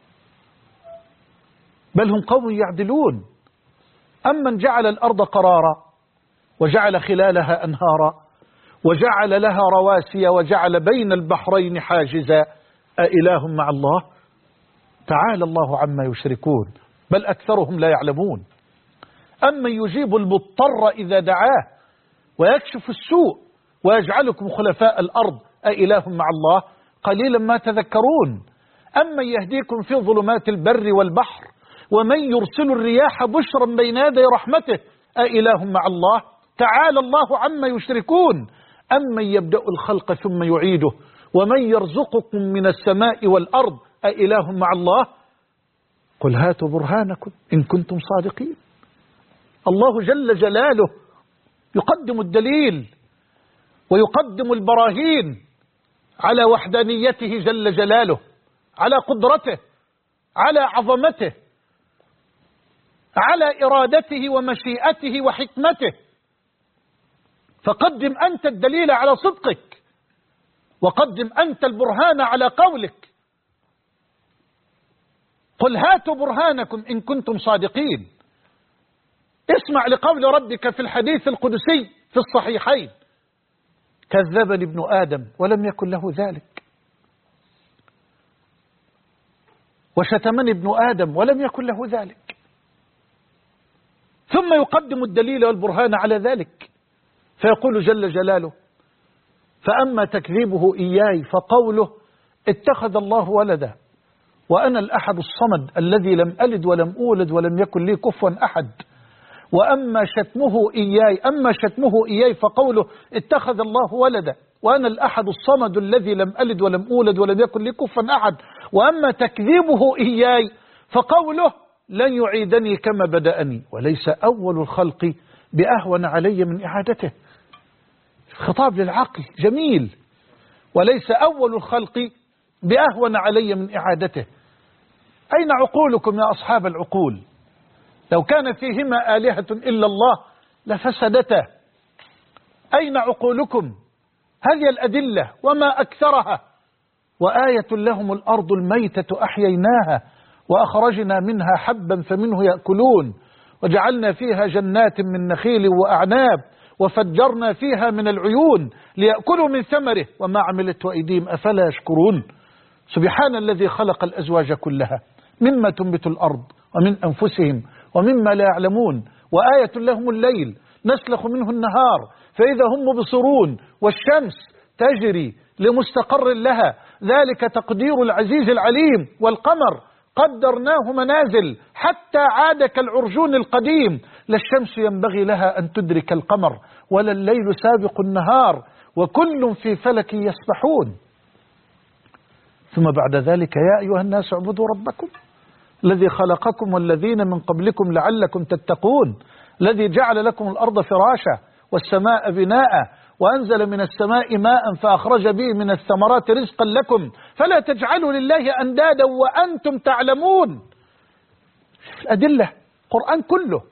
بل هم قوم يعدلون. أمن جعل الأرض قرارا وجعل خلالها أنهارا وجعل لها رواسي وجعل بين البحرين حاجزا أإله مع الله؟ تعالى الله عما يشركون، بل أكثرهم لا يعلمون. أمن يجيب المضطر إذا دعاه ويكشف السوء ويجعلكم خلفاء الأرض أإله مع الله؟ قليلا ما تذكرون. أمن يهديكم في ظلمات البر والبحر ومن يرسل الرياح بشرا بين يدي رحمته أإله مع الله؟ تعالى الله عما يشركون. أمن يبدأ الخلق ثم يعيده ومن يرزقكم من السماء والأرض أإله مع الله؟ قل هاتوا برهانكم إن كنتم صادقين. الله جل جلاله يقدم الدليل ويقدم البراهين على وحدانيته جل جلاله، على قدرته، على عظمته، على إرادته ومشيئته وحكمته. فقدم أنت الدليل على صدقك، وقدم أنت البرهان على قولك. قل هاتوا برهانكم إن كنتم صادقين. اسمع لقول ربك في الحديث القدسي في الصحيحين: كذبني ابن آدم ولم يكن له ذلك، وشتمني ابن آدم ولم يكن له ذلك. ثم يقدم الدليل والبرهان على ذلك، فيقول جل جلاله: فأما تكذيبه إياي فقوله اتخذ الله ولدا وأنا الأحد الصمد الذي لم ألد ولم أولد ولم يكن لي كفوا أحد. وأما شتمه إياي فقوله اتخذ الله ولدا وأنا الأحد الصمد الذي لم ألد ولم أولد ولم يكن لي كفوا أحد. وأما تكذيبه إياي فقوله لن يعيدني كما بدأني وليس أول الخلق بأهون علي من إعادته. خطاب للعقل جميل: وليس أول الخلق بأهون علي من إعادته. أين عقولكم يا أصحاب العقول؟ لو كان فيهما آلهة إلا الله لفسدتا. أين عقولكم؟ هذه الأدلة وما أكثرها. وآية لهم الأرض الميتة أحييناها وأخرجنا منها حبا فمنه يأكلون وجعلنا فيها جنات من نخيل وأعناب وفجرنا فيها من العيون ليأكلوا من ثمره وما عملته أيديهم أفلا يشكرون. سبحان الذي خلق الأزواج كلها مما تنبت الأرض ومن أنفسهم ومما لا يعلمون. وآية لهم الليل نسلخ منه النهار فإذا هم مبصرون والشمس تجري لمستقر لها ذلك تقدير العزيز العليم. والقمر قدرناه منازل حتى عاد كالعرجون القديم. لا الشمس ينبغي لها أن تدرك القمر ولا الليل سابق النهار وكل في فلك يسبحون. ثم بعد ذلك يا أيها الناس اعبدوا ربكم الذي خلقكم والذين من قبلكم لعلكم تتقون الذي جعل لكم الأرض فراشا والسماء بناء وأنزل من السماء ماء فأخرج به من الثمرات رزقا لكم فلا تجعلوا لله أندادا وأنتم تعلمون. الأدلة القرآن كله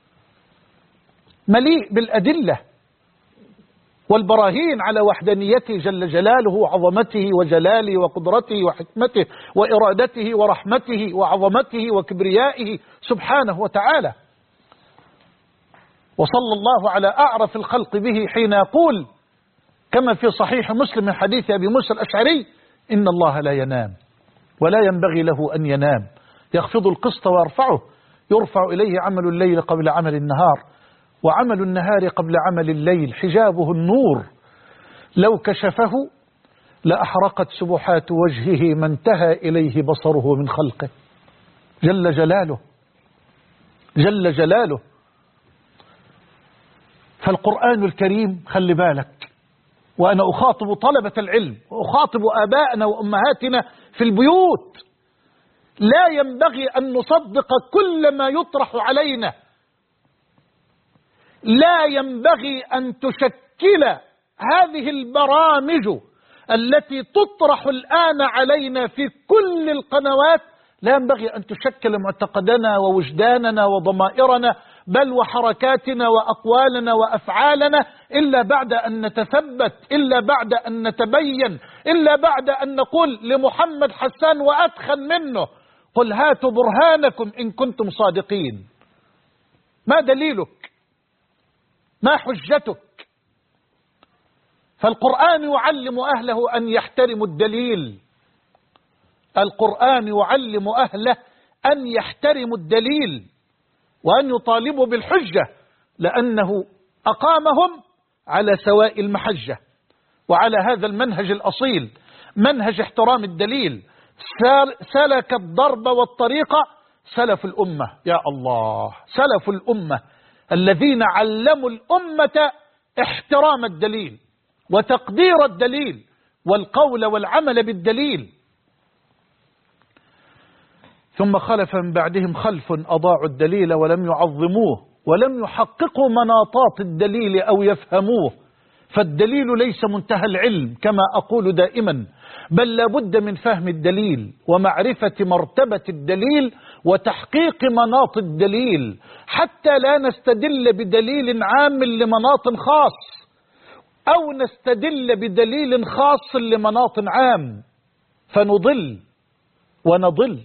مليء بالأدلة والبراهين على وحدانيته جل جلاله وعظمته وجلاله وقدرته وحكمته وإرادته ورحمته وعظمته وكبريائه سبحانه وتعالى. وصلى الله على أعرف الخلق به حين يقول كما في صحيح مسلم من حديث أبي موسى الأشعري إن الله لا ينام ولا ينبغي له أن ينام يخفض القسط ويرفعه يرفع إليه عمل الليل قبل عمل النهار وعمل النهار قبل عمل الليل حجابه النور لو كشفه لأحرقت سبحات وجهه ما انتهى إليه بصره من خلقه جل جلاله جل جلاله. فالقرآن الكريم خلي بالك، وأنا أخاطب طلبة العلم وأخاطب آباءنا وأمهاتنا في البيوت، لا ينبغي أن نصدق كل ما يطرح علينا، لا ينبغي أن تشكل هذه البرامج التي تطرح الآن علينا في كل القنوات، لا ينبغي أن تشكل معتقدنا ووجداننا وضمائرنا بل وحركاتنا وأقوالنا وأفعالنا إلا بعد أن نتثبت، إلا بعد أن نتبين، إلا بعد أن نقول لمحمد حسان وأتخن منه قل هاتوا برهانكم إن كنتم صادقين. ما دليلك؟ ما حجتك؟ فالقرآن يعلم أهله أن يحترموا الدليل، القرآن يعلم أهله أن يحترموا الدليل وأن يطالبوا بالحجة، لأنه أقامهم على سواء المحجة وعلى هذا المنهج الأصيل، منهج احترام الدليل. سلك الضرب والطريقة سلف الأمة، يا الله، سلف الأمة الذين علموا الأمة احترام الدليل وتقدير الدليل والقول والعمل بالدليل. ثم خلف من بعدهم خلف أضاعوا الدليل ولم يعظموه ولم يحققوا مناطات الدليل أو يفهموه. فالدليل ليس منتهى العلم كما أقول دائما، بل لابد من فهم الدليل ومعرفة مرتبة الدليل وتحقيق مناط الدليل، حتى لا نستدل بدليل عام لمناط خاص أو نستدل بدليل خاص لمناط عام فنضل ونضل.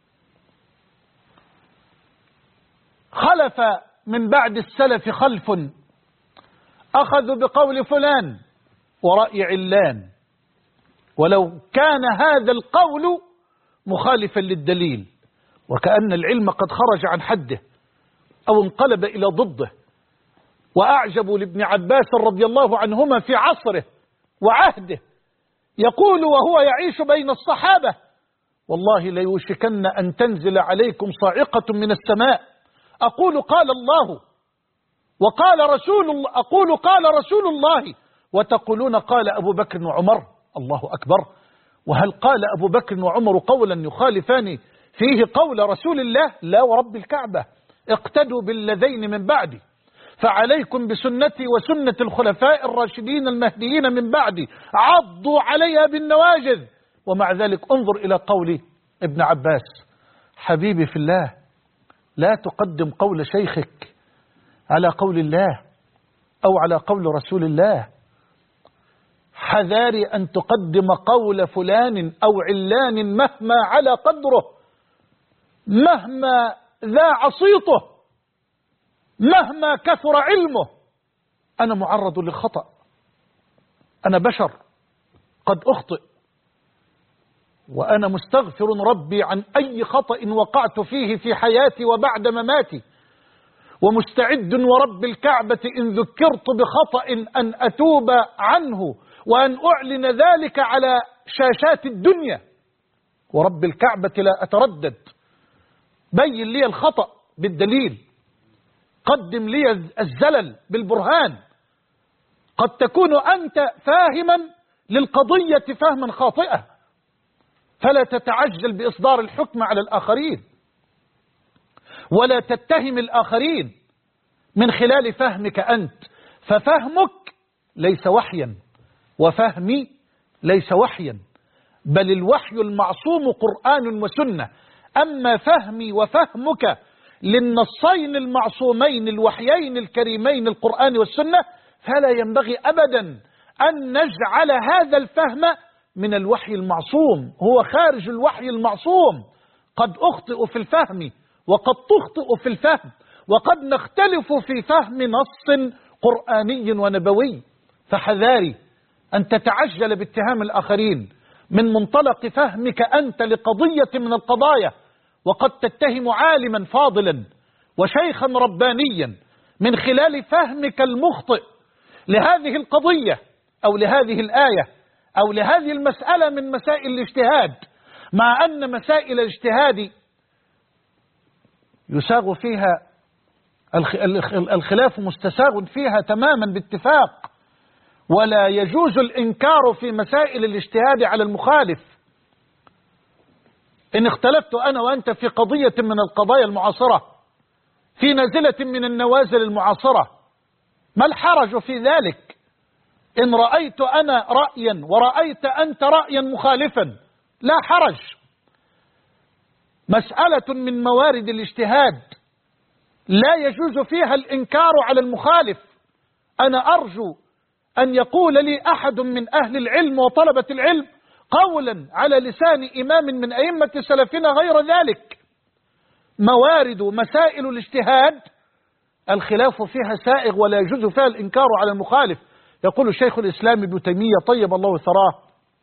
خلف من بعد السلف خلف أخذوا بقول فلان ورأي علان، ولو كان هذا القول مخالفا للدليل وكأن العلم قد خرج عن حده أو انقلب إلى ضده. وأعجبوا لابن عباس رضي الله عنهما في عصره وعهده يقول وهو يعيش بين الصحابة والله ليوشكن أن تنزل عليكم صاعقة من السماء أقول قال الله وقال رسول الله، أقول قال رسول الله وتقولون قال أبو بكر وعمر. الله أكبر. وهل قال أبو بكر وعمر قولا يخالفان فيه قول رسول الله؟ لا ورب الكعبة. اقتدوا بالذين من بعدي فعليكم بسنتي وسنة الخلفاء الراشدين المهديين من بعدي عضوا عليها بالنواجذ. ومع ذلك انظر إلى قول ابن عباس. حبيبي في الله، لا تقدم قول شيخك على قول الله أو على قول رسول الله. حذاري أن تقدم قول فلان أو علان مهما على قدره، مهما ذاع صيته، مهما كثر علمه. أنا معرض للخطأ، أنا بشر قد أخطئ، وأنا مستغفر ربي عن أي خطأ وقعت فيه في حياتي وبعد مماتي، ومستعد ورب الكعبة إن ذكرت بخطأ أن أتوب عنه وأن أعلن ذلك على شاشات الدنيا، ورب الكعبة لا أتردد. بين لي الخطأ بالدليل، قدم لي الزلل بالبرهان. قد تكون أنت فاهما للقضية فهما خاطئا، فلا تتعجل بإصدار الحكم على الآخرين، ولا تتهم الآخرين من خلال فهمك أنت، ففهمك ليس وحيا، وفهمي ليس وحيا، بل الوحي المعصوم قرآن وسنة. أما فهمي وفهمك للنصين المعصومين الوحيين الكريمين القرآن والسنة، فلا ينبغي أبدا أن نجعل هذا الفهم من الوحي المعصوم، هو خارج الوحي المعصوم. قد أخطئ في الفهم وقد تخطئ في الفهم، وقد نختلف في فهم نص قرآني ونبوي، فحذاري أن تتعجل باتهام الآخرين من منطلق فهمك أنت لقضية من القضايا، وقد تتهم عالما فاضلا وشيخا ربانيا من خلال فهمك المخطئ لهذه القضية أو لهذه الآية أو لهذه المسألة من مسائل الاجتهاد، مع أن مسائل الاجتهاد يساغ فيها الخلاف مستساغ فيها تماما باتفاق، ولا يجوز الإنكار في مسائل الاجتهاد على المخالف. إن اختلفت أنا وأنت في قضية من القضايا المعاصرة، في نازلة من النوازل المعاصرة، ما الحرج في ذلك؟ إن رأيت أنا رأيا ورأيت أنت رأيا مخالفا لا حرج. مسألة من موارد الاجتهاد لا يجوز فيها الإنكار على المخالف. أنا أرجو أن يقول لي أحد من أهل العلم وطلبة العلم قولا على لسان إمام من أئمة سلفنا غير ذلك. موارد مسائل الاجتهاد الخلاف فيها سائغ ولا يجوز فيها الإنكار على المخالف. يقول الشيخ الإسلام ابن تيمية طيب الله ثراه: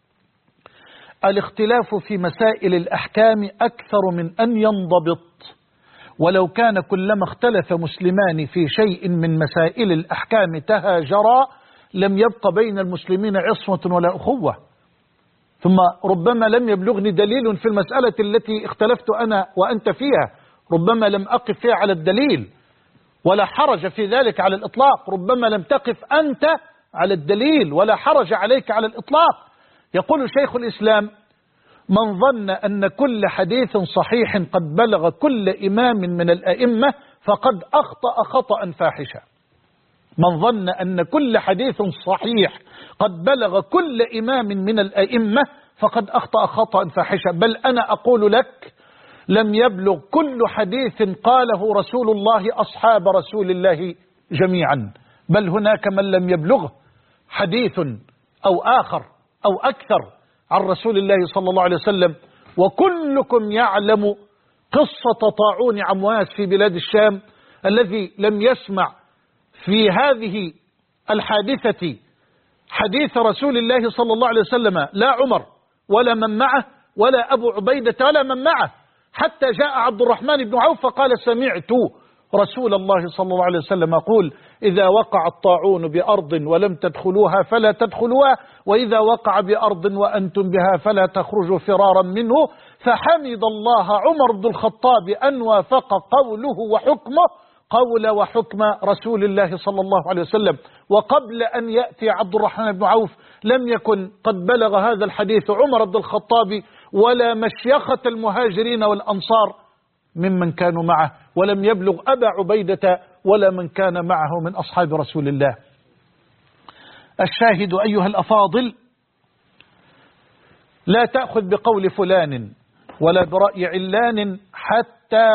الاختلاف في مسائل الأحكام أكثر من أن ينضبط، ولو كان كلما اختلف مسلمان في شيء من مسائل الأحكام تهاجرا لم يبق بين المسلمين عصمة ولا أخوة. ثم ربما لم يبلغني دليل في المسألة التي اختلفت أنا وأنت فيها، ربما لم أقف فيها على الدليل ولا حرج في ذلك على الإطلاق، ربما لم تقف أنت على الدليل ولا حرج عليك على الإطلاق. يقول شيخ الإسلام: من ظن أن كل حديث صحيح قد بلغ كل إمام من الأئمة فقد أخطأ خطأ فاحشا. من ظن أن كل حديث صحيح قد بلغ كل إمام من الأئمة فقد أخطأ خطأ فاحشا. بل أنا أقول لك: لم يبلغ كل حديث قاله رسول الله أصحاب رسول الله جميعا، بل هناك من لم يبلغه حديث أو آخر أو أكثر عن رسول الله صلى الله عليه وسلم. وكلكم يعلم قصة طاعون عمواس في بلاد الشام، الذي لم يسمع في هذه الحادثة حديث رسول الله صلى الله عليه وسلم لا عمر ولا من معه ولا أبو عبيدة ولا من معه، حتى جاء عبد الرحمن بن عوف فقال: سمعت رسول الله صلى الله عليه وسلم يقول: إذا وقع الطاعون بأرض ولم تدخلوها فلا تدخلوها، وإذا وقع بأرض وأنتم بها فلا تخرجوا فرارا منه. فحمد الله عمر بن الخطاب أن وافق قوله وحكمه قول وحكم رسول الله صلى الله عليه وسلم. وقبل أن يأتي عبد الرحمن بن عوف لم يكن قد بلغ هذا الحديث عمر بن الخطاب ولا مشيخة المهاجرين والأنصار ممن كانوا معه، ولم يبلغ أبا عبيدة ولا من كان معه من أصحاب رسول الله. الشاهد أيها الأفاضل: لا تأخذ بقول فلان ولا برأي علان حتى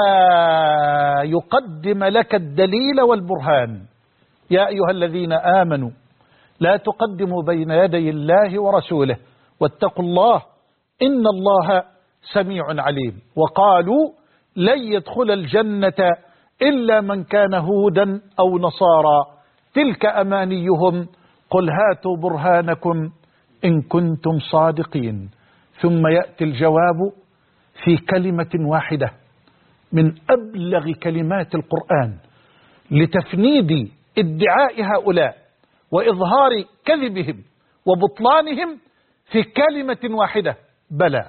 يقدم لك الدليل والبرهان. يا أيها الذين آمنوا لا تقدموا بين يدي الله ورسوله واتقوا الله إن الله سميع عليم. وقالوا: لن يدخل الجنة إلا من كان هودا أو نصارى تلك أمانيهم قل هاتوا برهانكم إن كنتم صادقين. ثم يأتي الجواب في كلمة واحدة من أبلغ كلمات القرآن لتفنيد ادعاء هؤلاء وإظهار كذبهم وبطلانهم في كلمة واحدة: بلى.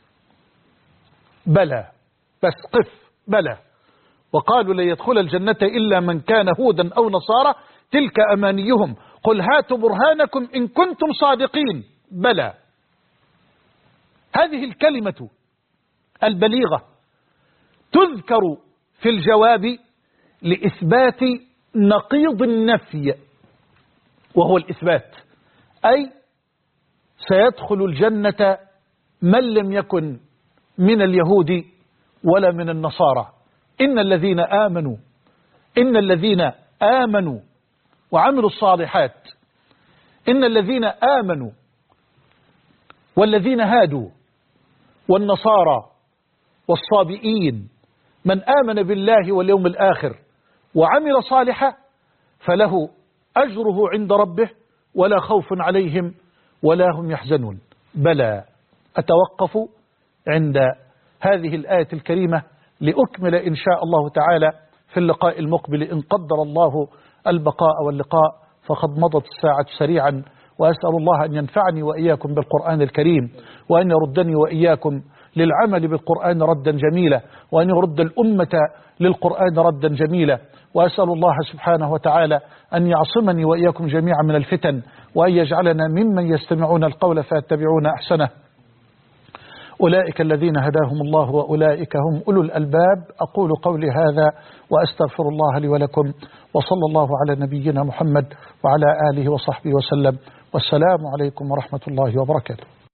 بلى، بس قف، بلى. وقالوا: لن يدخل الجنة إلا من كان هودا أو نصارى تلك أمانيهم قل هاتوا برهانكم إن كنتم صادقين. بلى. هذه الكلمة البليغة تذكر في الجواب لإثبات نقيض النفي، وهو الإثبات، أي سيدخل الجنة من لم يكن من اليهود ولا من النصارى. إن الذين آمنوا وعملوا الصالحات، إن الذين آمنوا والذين هادوا والنصارى والصابئين من آمن بالله واليوم الآخر وعمل صالحا فله أجره عند ربه ولا خوف عليهم ولا هم يحزنون. بلى. أتوقف عند هذه الآية الكريمة لأكمل إن شاء الله تعالى في اللقاء المقبل إن قدر الله البقاء واللقاء، فقد مضت الساعة سريعا، وأسأل الله أن ينفعني وإياكم بالقرآن الكريم، وأن يردني وإياكم للعمل بالقرآن ردا جميلا، وأن يرد الأمة للقرآن ردا جميلا. وأسأل الله سبحانه وتعالى أن يعصمني وإياكم جميعا من الفتن، وأن يجعلنا ممن يستمعون القول فيتبعون أحسنه. أولئك الذين هداهم الله وأولئك هم أولو الألباب. أقول قولي هذا وأستغفر الله لي ولكم، وصلى الله على نبينا محمد وعلى آله وصحبه وسلم، والسلام عليكم ورحمة الله وبركاته.